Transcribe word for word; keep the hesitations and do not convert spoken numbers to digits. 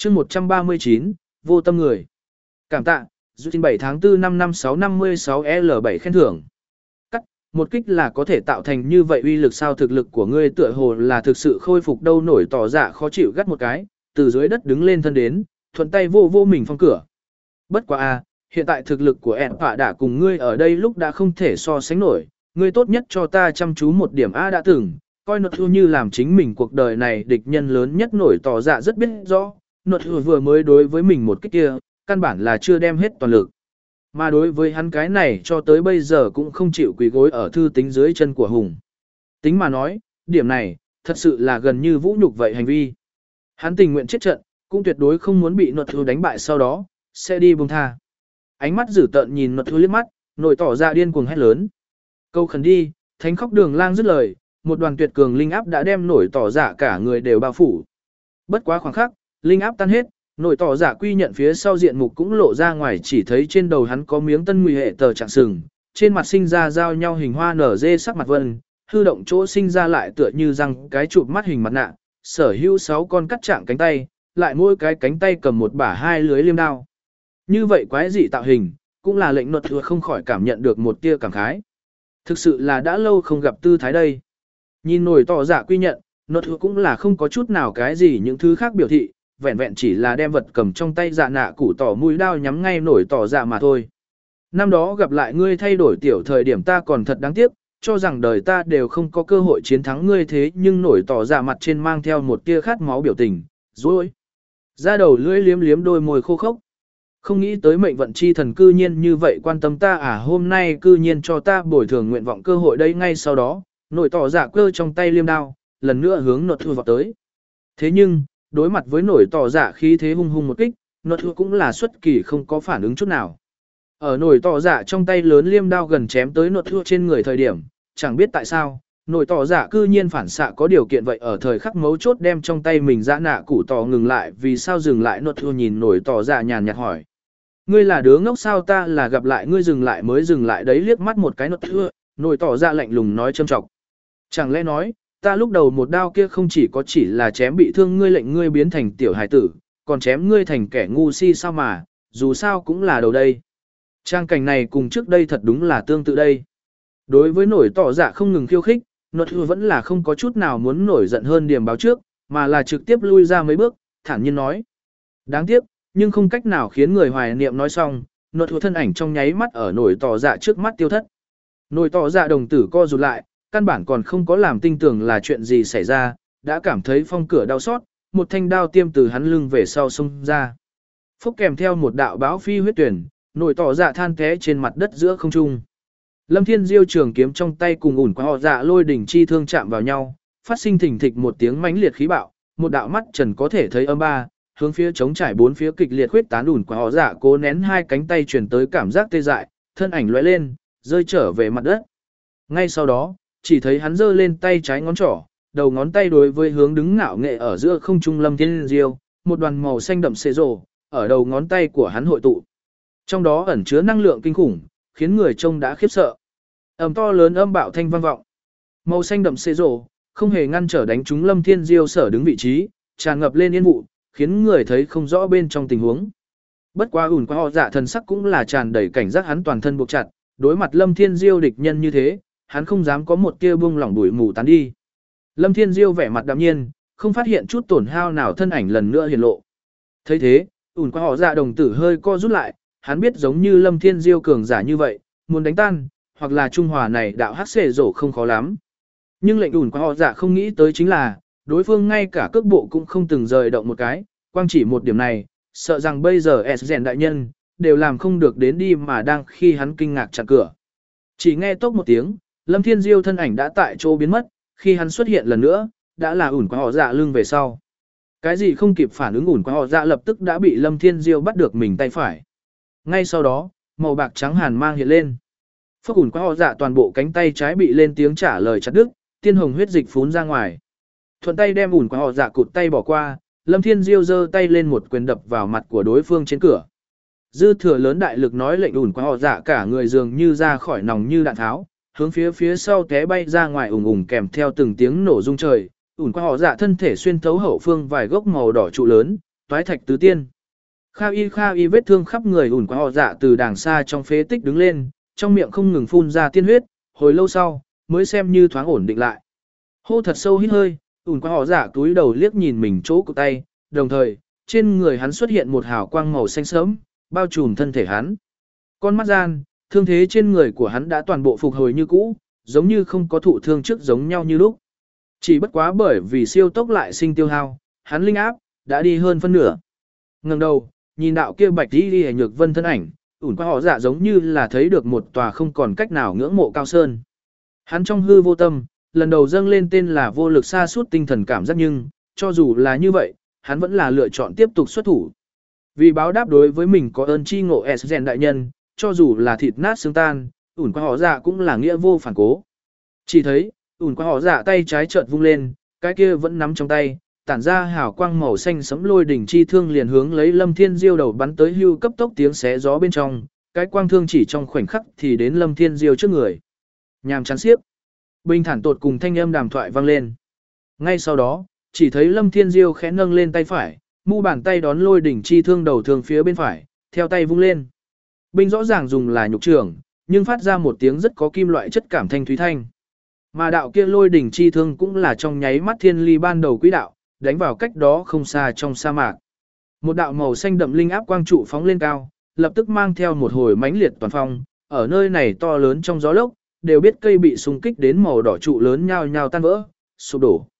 chương một trăm ba mươi chín, vô tâm người. Cảm tạ, dù tin bảy tháng tư năm năm sáu năm mươi sáu L bảy khen thưởng. Cắt, một kích là có thể tạo thành như vậy uy lực sao thực lực của ngươi tựa hồ là thực sự khôi phục đâu nổi tỏ dạ khó chịu gắt một cái, từ dưới đất đứng lên thân đến, thuận tay vô vô mình phong cửa. Bất quá a, hiện tại thực lực của ẹn phạ đã cùng ngươi ở đây lúc đã không thể so sánh nổi, ngươi tốt nhất cho ta chăm chú một điểm a đã từng, coi nột thu như làm chính mình cuộc đời này địch nhân lớn nhất nổi tỏ dạ rất biết rõ, nột thu vừa mới đối với mình một kích kia, căn bản là chưa đem hết toàn lực. Mà đối với hắn cái này cho tới bây giờ cũng không chịu quỳ gối ở thư tính dưới chân của Hùng. Tính mà nói, điểm này, thật sự là gần như vũ nhục vậy hành vi. Hắn tình nguyện chết trận, cũng tuyệt đối không muốn bị nột thu đánh bại sau đó, sẽ đi buông tha. Ánh mắt dữ tợn nhìn nột thu liếc mắt, nổi tỏ ra điên cuồng hét lớn. Câu khẩn đi, thánh khóc đường lang dứt lời, một đoàn tuyệt cường linh áp đã đem nổi tỏ dạ cả người đều bao phủ. Bất quá khoảng khắc, linh áp tan hết, nổi tỏ dạ quy nhận phía sau diện mục cũng lộ ra ngoài chỉ thấy trên đầu hắn có miếng tân nguy hệ tờ trạng sừng, trên mặt sinh ra giao nhau hình hoa nở dê sắc mặt vân, hư động chỗ sinh ra lại tựa như răng cái chụp mắt hình mặt nạ, sở hữu sáu con cắt trạng cánh tay, lại mỗi cái cánh tay cầm một bả hai lưới liêm đao. Như vậy quái dị tạo hình, cũng là lệnh nột thừa không khỏi cảm nhận được một tia cảm khái. Thực sự là đã lâu không gặp tư thái đây. Nhìn nổi tỏ dạ quy nhận, nột thừa cũng là không có chút nào cái gì những thứ khác biểu thị, vẹn vẹn chỉ là đem vật cầm trong tay dạ nạ củ tỏ mũi đao nhắm ngay nổi tỏ dạ mà thôi. Năm đó gặp lại ngươi thay đổi tiểu thời điểm ta còn thật đáng tiếc, cho rằng đời ta đều không có cơ hội chiến thắng ngươi thế nhưng nổi tỏ dạ mặt trên mang theo một tia khát máu biểu tình, rồi. Ra đầu lưỡi liếm liếm đôi môi khô khốc. Không nghĩ tới mệnh vận chi thần cư nhiên như vậy quan tâm ta à hôm nay cư nhiên cho ta bồi thường nguyện vọng cơ hội đây ngay sau đó, nổi tỏ dạ cơ trong tay liêm đao, lần nữa hướng nột thừa vào tới. Thế nhưng, đối mặt với nổi tỏ dạ khí thế hung hung một kích, nột thừa cũng là xuất kỳ không có phản ứng chút nào. Ở nổi tỏ dạ trong tay lớn liêm đao gần chém tới nột thừa trên người thời điểm, chẳng biết tại sao, nổi tỏ dạ cư nhiên phản xạ có điều kiện vậy ở thời khắc mấu chốt đem trong tay mình dã nạ củ tỏ ngừng lại vì sao dừng lại nột thừa nhìn nổi tỏ dạ nhàn nhạt hỏi. Ngươi là đứa ngốc sao ta là gặp lại ngươi dừng lại mới dừng lại đấy liếc mắt một cái nột thừa, nổi tỏ dạ lạnh lùng nói châm trọng. Chẳng lẽ nói, ta lúc đầu một đao kia không chỉ có chỉ là chém bị thương ngươi lệnh ngươi biến thành tiểu hài tử, còn chém ngươi thành kẻ ngu si sao mà, dù sao cũng là đầu đây. Trang cảnh này cùng trước đây thật đúng là tương tự đây. Đối với nổi tỏ dạ không ngừng khiêu khích, nột thừa vẫn là không có chút nào muốn nổi giận hơn điểm báo trước, mà là trực tiếp lui ra mấy bước, thản nhiên nói. Đáng tiếc, nhưng không cách nào khiến người hoài niệm nói xong, nột thừa thân ảnh trong nháy mắt ở nổi tỏ dạ trước mắt tiêu thất. Nổi tỏ dạ đồng tử co rụt lại, căn bản còn không có làm tinh tưởng là chuyện gì xảy ra, đã cảm thấy phong cửa đau xót, một thanh đao tiêm từ hắn lưng về sau xông ra. Phúc kèm theo một đạo báo phi huyết tuyển, nổi tỏ dạ than té trên mặt đất giữa không trung. Lâm Thiên Diêu trường kiếm trong tay cùng ủn qua họ dạ lôi đỉnh chi thương chạm vào nhau, phát sinh thình thịch một tiếng mãnh liệt khí bạo, một đạo mắt trần có thể thấy âm ba, hướng phía chống trải bốn phía kịch liệt khuyết tán ủn qua họ dạ cố nén hai cánh tay truyền tới cảm giác tê dại, thân ảnh lóe lên, rơi trở về mặt đất. Ngay sau đó, chỉ thấy hắn giơ lên tay trái ngón trỏ, đầu ngón tay đối với hướng đứng ngạo nghệ ở giữa không trung Lâm Thiên Diêu, một đoàn màu xanh đậm xê rồ, ở đầu ngón tay của hắn hội tụ. Trong đó ẩn chứa năng lượng kinh khủng, khiến người trông đã khiếp sợ. Ầm to lớn âm bạo thanh vang vọng. Màu xanh đậm xê rồ, không hề ngăn trở đánh trúng Lâm Thiên Diêu sở đứng vị trí, tràn ngập lên yên vụ, khiến người thấy không rõ bên trong tình huống. Bất quá ủn qua họ dạ thần sắc cũng là tràn đầy cảnh giác hắn toàn thân buộc chặt, đối mặt Lâm Thiên Diêu địch nhân như thế, hắn không dám có một tia buông lỏng đuổi mù tán đi. Lâm Thiên Diêu vẻ mặt đạm nhiên, không phát hiện chút tổn hao nào thân ảnh lần nữa hiển lộ. Thấy thế, ủn qua họ dạ đồng tử hơi co rút lại, hắn biết giống như Lâm Thiên Diêu cường giả như vậy, muốn đánh tan, hoặc là trung hòa này đạo hắc xệ rổ không khó lắm. Nhưng lệnh ủn qua họ dạ không nghĩ tới chính là, đối phương ngay cả cước bộ cũng không từng rời động một cái, quang chỉ một điểm này, sợ rằng bây giờ S rèn đại nhân, đều làm không được đến đi mà đang khi hắn kinh ngạc chặn cửa. Chỉ nghe tốc một tiếng, Lâm Thiên Diêu thân ảnh đã tại chỗ biến mất, khi hắn xuất hiện lần nữa, đã là ủn qua họ dạ lưng về sau. Cái gì không kịp phản ứng ủn qua họ dạ lập tức đã bị Lâm Thiên Diêu bắt được mình tay phải. Ngay sau đó, màu bạc trắng hàn mang hiện lên. Phốc ủn qua họ dạ toàn bộ cánh tay trái bị lên tiếng trả lời chặt đứt, tiên hồng huyết dịch phún ra ngoài. Thuận tay đem ủn qua họ dạ cụt tay bỏ qua, Lâm Thiên Diêu giơ tay lên một quyền đập vào mặt của đối phương trên cửa. Dư thừa lớn đại lực nói lệnh ủn qua họ dạ cả người dường như ra khỏi nòng như đạn tháo, hướng phía phía sau té bay ra ngoài ủng ủng kèm theo từng tiếng nổ rung trời, ủn qua họ dạ thân thể xuyên thấu hậu phương vài gốc màu đỏ trụ lớn, toái thạch tứ tiên. Kha y kha y vết thương khắp người ủn qua họ dạ từ đàng xa trong phế tích đứng lên, trong miệng không ngừng phun ra tiên huyết, hồi lâu sau, mới xem như thoáng ổn định lại. Hô thật sâu hít hơi, ủn qua họ dạ túi đầu liếc nhìn mình chỗ của tay, đồng thời, trên người hắn xuất hiện một hào quang màu xanh sớm, bao trùm thân thể hắn. Con mắt gian, thương thế trên người của hắn đã toàn bộ phục hồi như cũ, giống như không có thụ thương trước giống nhau như lúc. Chỉ bất quá bởi vì siêu tốc lại sinh tiêu hao, hắn linh áp đã đi hơn phân nửa. Ngẩng đầu, nhìn đạo kia bạch đi đi nhược vân thân ảnh, ủn qua họ dạ giống như là thấy được một tòa không còn cách nào ngưỡng mộ cao sơn. Hắn trong hư vô tâm, lần đầu dâng lên tên là vô lực xa suốt tinh thần cảm giác, nhưng cho dù là như vậy, hắn vẫn là lựa chọn tiếp tục xuất thủ. Vì báo đáp đối với mình có ơn chi ngộ S rèn đại nhân, cho dù là thịt nát xương tan, ủn qua họ dạ cũng là nghĩa vô phản cố. Chỉ thấy, ủn qua họ dạ tay trái chợt vung lên, cái kia vẫn nắm trong tay, tản ra hào quang màu xanh sẫm lôi đỉnh chi thương liền hướng lấy Lâm Thiên Diêu đầu bắn tới, hưu cấp tốc tiếng xé gió bên trong, cái quang thương chỉ trong khoảnh khắc thì đến Lâm Thiên Diêu trước người. Nhàm chán xiếc. Bình thản tột cùng thanh âm đàm thoại vang lên. Ngay sau đó, chỉ thấy Lâm Thiên Diêu khẽ nâng lên tay phải, mu bàn tay đón lôi đỉnh chi thương đầu thương phía bên phải, theo tay vung lên. Binh rõ ràng dùng là nhục trưởng, nhưng phát ra một tiếng rất có kim loại chất cảm thanh thúy thanh. Mà đạo kia lôi đỉnh chi thương cũng là trong nháy mắt thiên ly ban đầu quỹ đạo, đánh vào cách đó không xa trong sa mạc. Một đạo màu xanh đậm linh áp quang trụ phóng lên cao, lập tức mang theo một hồi mãnh liệt toàn phong, ở nơi này to lớn trong gió lốc, đều biết cây bị xung kích đến màu đỏ trụ lớn nhao nhao tan vỡ, sụp đổ.